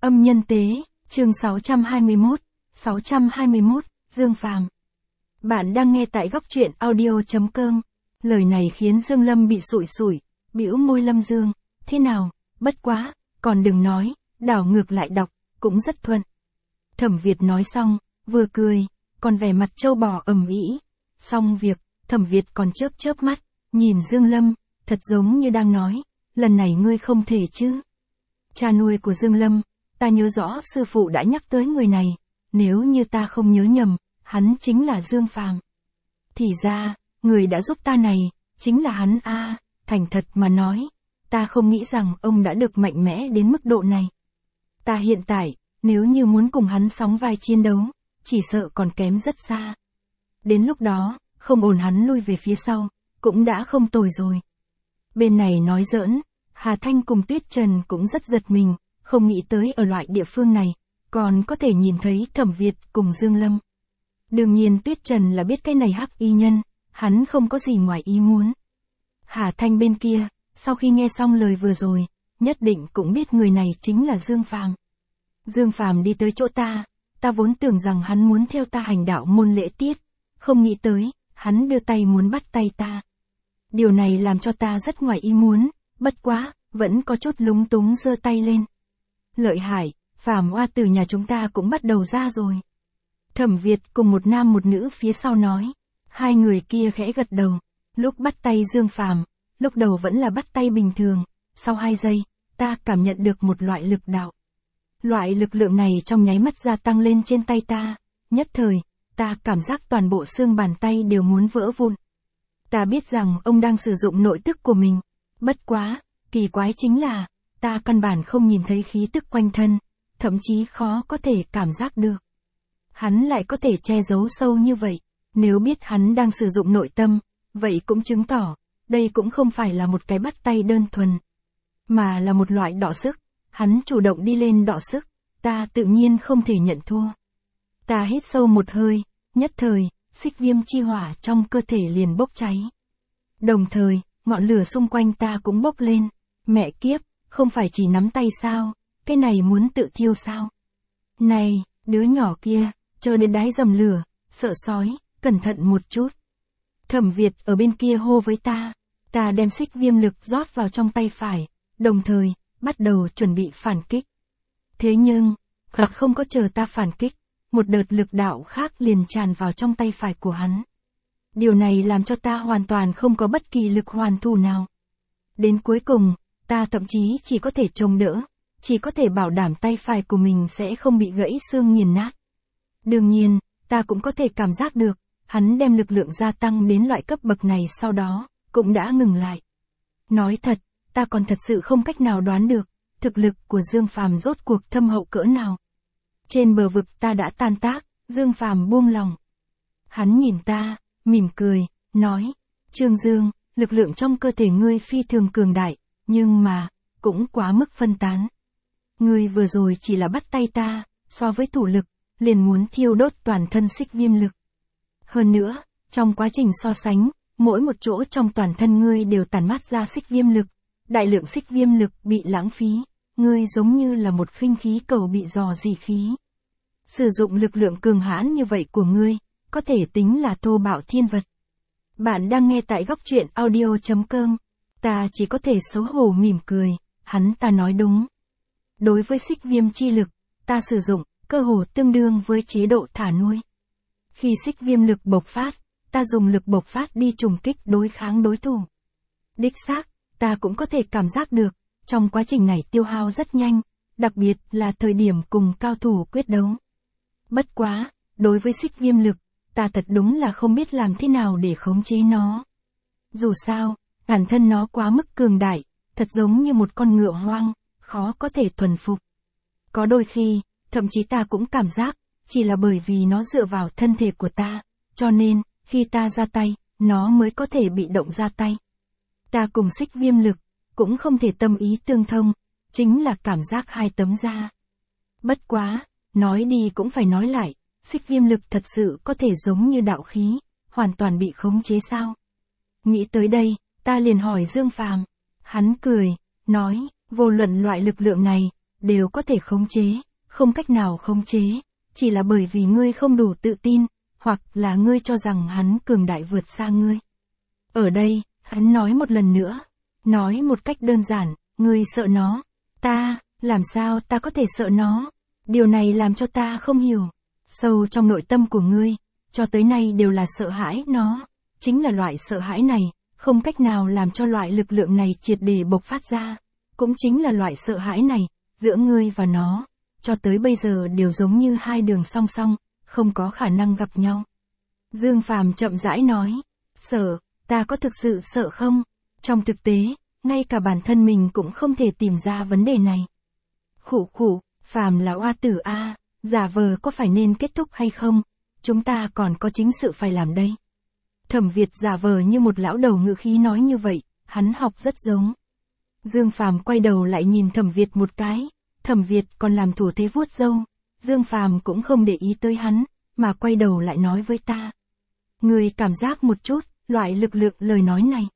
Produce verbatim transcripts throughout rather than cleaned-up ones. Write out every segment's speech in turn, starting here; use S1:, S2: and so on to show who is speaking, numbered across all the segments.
S1: Âm nhân tế, chương sáu trăm hai mươi mốt, sáu trăm hai mươi mốt, Dương Phàm. Bạn đang nghe tại góc truyện audio.com. Lời này khiến Dương Lâm bị sụi sụi, bĩu môi. Lâm Dương, thế nào, bất quá, còn đừng nói, đảo ngược lại đọc, cũng rất thuận. Thẩm Việt nói xong, vừa cười, còn vẻ mặt trâu bò ầm ĩ. Xong việc, Thẩm Việt còn chớp chớp mắt, nhìn Dương Lâm, thật giống như đang nói, lần này ngươi không thể chứ. Cha nuôi của Dương Lâm, ta nhớ rõ sư phụ đã nhắc tới người này, nếu như ta không nhớ nhầm, hắn chính là Dương Phàm. Thì ra, người đã giúp ta này, chính là hắn a. À, thành thật mà nói, ta không nghĩ rằng ông đã được mạnh mẽ đến mức độ này. Ta hiện tại, nếu như muốn cùng hắn sóng vai chiến đấu, chỉ sợ còn kém rất xa. Đến lúc đó, không ổn hắn lui về phía sau, cũng đã không tồi rồi. Bên này nói giỡn, Hà Thanh cùng Tuyết Trần cũng rất giật mình, không nghĩ tới ở loại địa phương này, còn có thể nhìn thấy Thẩm Việt cùng Dương Lâm. Đương nhiên Tuyết Trần là biết cái này hắc y nhân, hắn không có gì ngoài ý muốn. Hà Thanh bên kia, sau khi nghe xong lời vừa rồi, nhất định cũng biết người này chính là Dương Phàm. Dương Phàm đi tới chỗ ta, ta vốn tưởng rằng hắn muốn theo ta hành đạo môn lễ tiết, không nghĩ tới, hắn đưa tay muốn bắt tay ta. Điều này làm cho ta rất ngoài ý muốn, bất quá, vẫn có chút lúng túng giơ tay lên. Lợi hại, Phàm oa từ nhà chúng ta cũng bắt đầu ra rồi. Thẩm Việt cùng một nam một nữ phía sau nói. Hai người kia khẽ gật đầu. Lúc bắt tay Dương Phàm, lúc đầu vẫn là bắt tay bình thường. Sau hai giây, ta cảm nhận được một loại lực đạo. Loại lực lượng này trong nháy mắt gia tăng lên trên tay ta. Nhất thời, ta cảm giác toàn bộ xương bàn tay đều muốn vỡ vụn. Ta biết rằng ông đang sử dụng nội tức của mình. Bất quá, kỳ quái chính là, ta căn bản không nhìn thấy khí tức quanh thân, thậm chí khó có thể cảm giác được. Hắn lại có thể che giấu sâu như vậy, nếu biết hắn đang sử dụng nội tâm, vậy cũng chứng tỏ, đây cũng không phải là một cái bắt tay đơn thuần, mà là một loại đọ sức, hắn chủ động đi lên đọ sức, ta tự nhiên không thể nhận thua. Ta hít sâu một hơi, nhất thời, xích viêm chi hỏa trong cơ thể liền bốc cháy. Đồng thời, ngọn lửa xung quanh ta cũng bốc lên, mẹ kiếp, không phải chỉ nắm tay sao, cái này muốn tự thiêu sao? Này, đứa nhỏ kia, chờ đến đáy dầm lửa, sợ sói, cẩn thận một chút. Thẩm Việt ở bên kia hô với ta, ta đem xích viêm lực rót vào trong tay phải, đồng thời, bắt đầu chuẩn bị phản kích. Thế nhưng, hoặc không có chờ ta phản kích, một đợt lực đạo khác liền tràn vào trong tay phải của hắn. Điều này làm cho ta hoàn toàn không có bất kỳ lực hoàn thủ nào. Đến cuối cùng, ta thậm chí chỉ có thể chống đỡ, chỉ có thể bảo đảm tay phải của mình sẽ không bị gãy xương nghiền nát. Đương nhiên, ta cũng có thể cảm giác được, hắn đem lực lượng gia tăng đến loại cấp bậc này sau đó, cũng đã ngừng lại. Nói thật, ta còn thật sự không cách nào đoán được, thực lực của Dương Phàm rốt cuộc thâm hậu cỡ nào. Trên bờ vực ta đã tan tác, Dương Phàm buông lòng. Hắn nhìn ta, mỉm cười, nói, Trương Dương, lực lượng trong cơ thể ngươi phi thường cường đại, nhưng mà, cũng quá mức phân tán. Ngươi vừa rồi chỉ là bắt tay ta, so với thủ lực, liền muốn thiêu đốt toàn thân xích viêm lực. Hơn nữa, trong quá trình so sánh, mỗi một chỗ trong toàn thân ngươi đều tản mát ra xích viêm lực, đại lượng xích viêm lực bị lãng phí, ngươi giống như là một khinh khí cầu bị rò rỉ khí. Sử dụng lực lượng cường hãn như vậy của ngươi, có thể tính là thô bạo thiên vật. Bạn đang nghe tại góc truyện audio.com. Ta chỉ có thể xấu hổ mỉm cười, hắn ta nói đúng. Đối với xích viêm chi lực, ta sử dụng, cơ hồ tương đương với chế độ thả nuôi. Khi xích viêm lực bộc phát, ta dùng lực bộc phát đi trùng kích đối kháng đối thủ. Đích xác, ta cũng có thể cảm giác được, trong quá trình này tiêu hao rất nhanh, đặc biệt là thời điểm cùng cao thủ quyết đấu. Bất quá, đối với xích viêm lực, ta thật đúng là không biết làm thế nào để khống chế nó. Dù sao, bản thân nó quá mức cường đại, thật giống như một con ngựa hoang, khó có thể thuần phục. Có đôi khi, thậm chí ta cũng cảm giác, chỉ là bởi vì nó dựa vào thân thể của ta, cho nên, khi ta ra tay, nó mới có thể bị động ra tay. Ta cùng xích viêm lực, cũng không thể tâm ý tương thông, chính là cảm giác hai tấm da. Bất quá, nói đi cũng phải nói lại, xích viêm lực thật sự có thể giống như đạo khí, hoàn toàn bị khống chế sao? Nghĩ tới đây, ta liền hỏi Dương Phàm, hắn cười, nói, vô luận loại lực lượng này, đều có thể khống chế, không cách nào khống chế, chỉ là bởi vì ngươi không đủ tự tin, hoặc là ngươi cho rằng hắn cường đại vượt xa ngươi. Ở đây, hắn nói một lần nữa, nói một cách đơn giản, ngươi sợ nó. Ta, làm sao ta có thể sợ nó? Điều này làm cho ta không hiểu. Sâu trong nội tâm của ngươi, cho tới nay đều là sợ hãi nó. Chính là loại sợ hãi này, không cách nào làm cho loại lực lượng này triệt để bộc phát ra. Cũng chính là loại sợ hãi này, giữa ngươi và nó, cho tới bây giờ đều giống như hai đường song song, không có khả năng gặp nhau. Dương Phàm chậm rãi nói, sợ, ta có thực sự sợ không? Trong thực tế, ngay cả bản thân mình cũng không thể tìm ra vấn đề này. Khụ khụ, Phàm là oa tử a, giả vờ có phải nên kết thúc hay không? Chúng ta còn có chính sự phải làm đây. Thẩm Việt giả vờ như một lão đầu ngữ khí nói như vậy, hắn học rất giống. Dương Phàm quay đầu lại nhìn Thẩm Việt một cái, Thẩm Việt còn làm thủ thế vuốt râu, Dương Phàm cũng không để ý tới hắn, mà quay đầu lại nói với ta. Người cảm giác một chút, loại lực lượng lời nói này.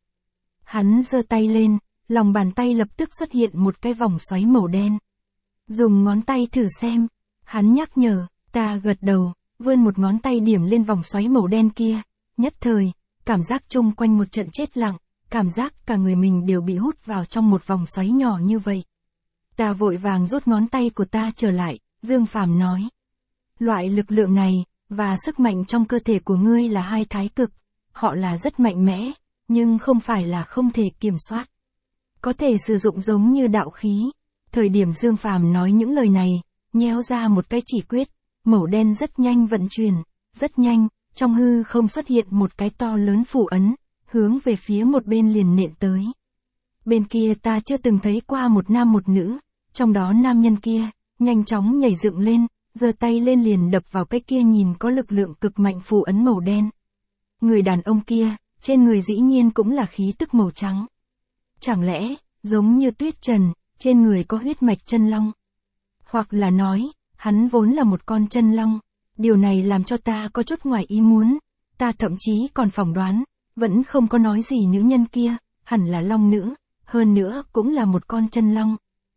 S1: Hắn giơ tay lên, lòng bàn tay lập tức xuất hiện một cái vòng xoáy màu đen. Dùng ngón tay thử xem, hắn nhắc nhở, ta gật đầu, vươn một ngón tay điểm lên vòng xoáy màu đen kia, nhất thời, cảm giác chung quanh một trận chết lặng, cảm giác cả người mình đều bị hút vào trong một vòng xoáy nhỏ như vậy. Ta vội vàng rút ngón tay của ta trở lại, Dương Phàm nói. Loại lực lượng này, và sức mạnh trong cơ thể của ngươi là hai thái cực, họ là rất mạnh mẽ, nhưng không phải là không thể kiểm soát. Có thể sử dụng giống như đạo khí. Thời điểm Dương Phàm nói những lời này, nhéo ra một cái chỉ quyết, màu đen rất nhanh vận chuyển, rất nhanh, trong hư không xuất hiện một cái to lớn phù ấn, hướng về phía một bên liền nện tới. Bên kia ta chưa từng thấy qua một nam một nữ, trong đó nam nhân kia, nhanh chóng nhảy dựng lên, giơ tay lên liền đập vào cái kia nhìn có lực lượng cực mạnh phù ấn màu đen. Người đàn ông kia, trên người dĩ nhiên cũng là khí tức màu trắng. Chẳng lẽ, giống như Tuyết Trần, trên người có huyết mạch chân long? Hoặc là nói, hắn vốn là một con chân long. Điều này làm cho ta có chút ngoài ý muốn, ta thậm chí còn phỏng đoán, vẫn không có nói gì nữ nhân kia, hẳn là long nữ, hơn nữa cũng là một con chân long.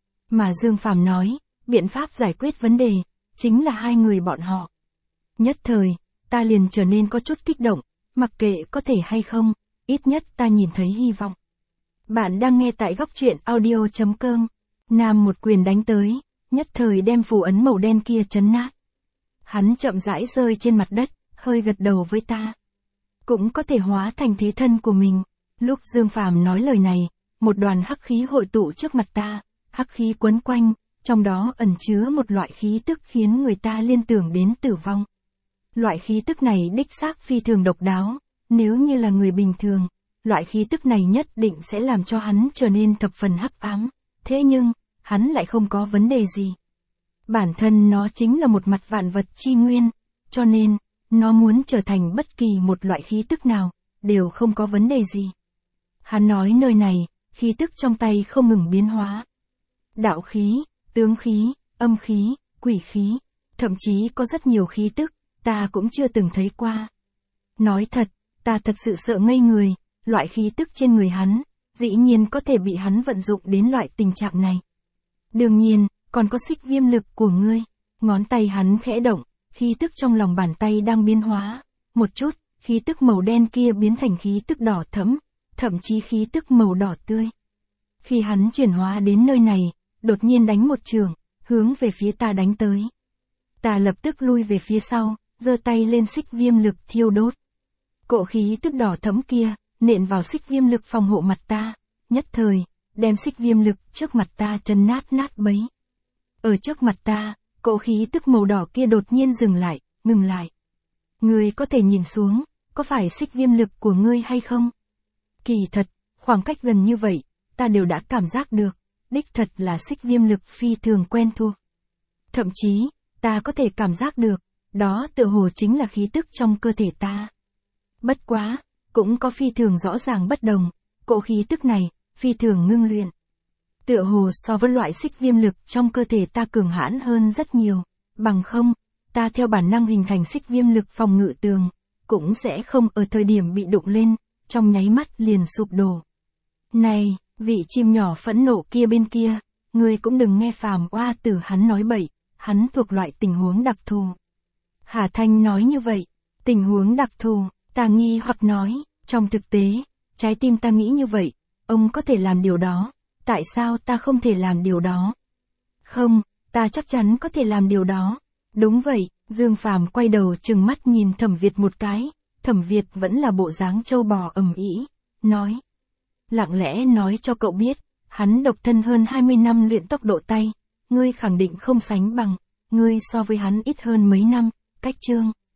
S1: Mà Dương Phàm nói, biện pháp giải quyết vấn đề, chính là hai người bọn họ. Nhất thời, ta liền trở nên có chút kích động, mặc kệ có thể hay không, ít nhất ta nhìn thấy hy vọng. Bạn đang nghe tại góc truyện audio chấm com. Nam một quyền đánh tới, nhất thời đem phù ấn màu đen kia chấn nát. Hắn chậm rãi rơi trên mặt đất, hơi gật đầu với ta. Cũng có thể hóa thành thế thân của mình. Lúc Dương Phàm nói lời này, một đoàn hắc khí hội tụ trước mặt ta, hắc khí quấn quanh, trong đó ẩn chứa một loại khí tức khiến người ta liên tưởng đến tử vong. Loại khí tức này đích xác phi thường độc đáo, nếu như là người bình thường, loại khí tức này nhất định sẽ làm cho hắn trở nên thập phần hắc ám, thế nhưng, hắn lại không có vấn đề gì. Bản thân nó chính là một mặt vạn vật chi nguyên, cho nên, nó muốn trở thành bất kỳ một loại khí tức nào, đều không có vấn đề gì. Hắn nói nơi này, khí tức trong tay không ngừng biến hóa. Đạo khí, tướng khí, âm khí, quỷ khí, thậm chí có rất nhiều khí tức, ta cũng chưa từng thấy qua. Nói thật, ta thật sự sợ ngây người, loại khí tức trên người hắn, dĩ nhiên có thể bị hắn vận dụng đến loại tình trạng này. Đương nhiên, còn có xích viêm lực của ngươi. Ngón tay hắn khẽ động, khí tức trong lòng bàn tay đang biến hóa. Một chút, khí tức màu đen kia biến thành khí tức đỏ thẫm, thậm chí khí tức màu đỏ tươi. Khi hắn chuyển hóa đến nơi này, đột nhiên đánh một chưởng, hướng về phía ta đánh tới. Ta lập tức lui về phía sau, giơ tay lên xích viêm lực thiêu đốt. Cỗ khí tức đỏ thẫm kia, nện vào xích viêm lực phòng hộ mặt ta, nhất thời, đem xích viêm lực trước mặt ta chân nát nát bấy. Ở trước mặt ta, cỗ khí tức màu đỏ kia đột nhiên dừng lại, ngừng lại. Ngươi có thể nhìn xuống, có phải xích viêm lực của ngươi hay không? Kỳ thật, khoảng cách gần như vậy, ta đều đã cảm giác được, đích thật là xích viêm lực phi thường quen thuộc. Thậm chí, ta có thể cảm giác được, đó tựa hồ chính là khí tức trong cơ thể ta. Bất quá, cũng có phi thường rõ ràng bất đồng, cỗ khí tức này, phi thường ngưng luyện. Tựa hồ so với loại xích viêm lực trong cơ thể ta cường hãn hơn rất nhiều, bằng không, ta theo bản năng hình thành xích viêm lực phòng ngự tường, cũng sẽ không ở thời điểm bị đụng lên, trong nháy mắt liền sụp đổ. Này, vị chim nhỏ phẫn nộ kia bên kia, ngươi cũng đừng nghe Phàm Oa Tử hắn nói bậy, hắn thuộc loại tình huống đặc thù. Hà Thanh nói như vậy, tình huống đặc thù, ta nghi hoặc nói, trong thực tế, trái tim ta nghĩ như vậy, ông có thể làm điều đó, tại sao ta không thể làm điều đó? Không, ta chắc chắn có thể làm điều đó. Đúng vậy, Dương Phàm quay đầu trừng mắt nhìn Thẩm Việt một cái, Thẩm Việt vẫn là bộ dáng trâu bò ầm ĩ, nói. Lặng lẽ nói cho cậu biết, hắn độc thân hơn hai mươi năm luyện tốc độ tay, ngươi khẳng định không sánh bằng, ngươi so với hắn ít hơn mấy năm, cách chương.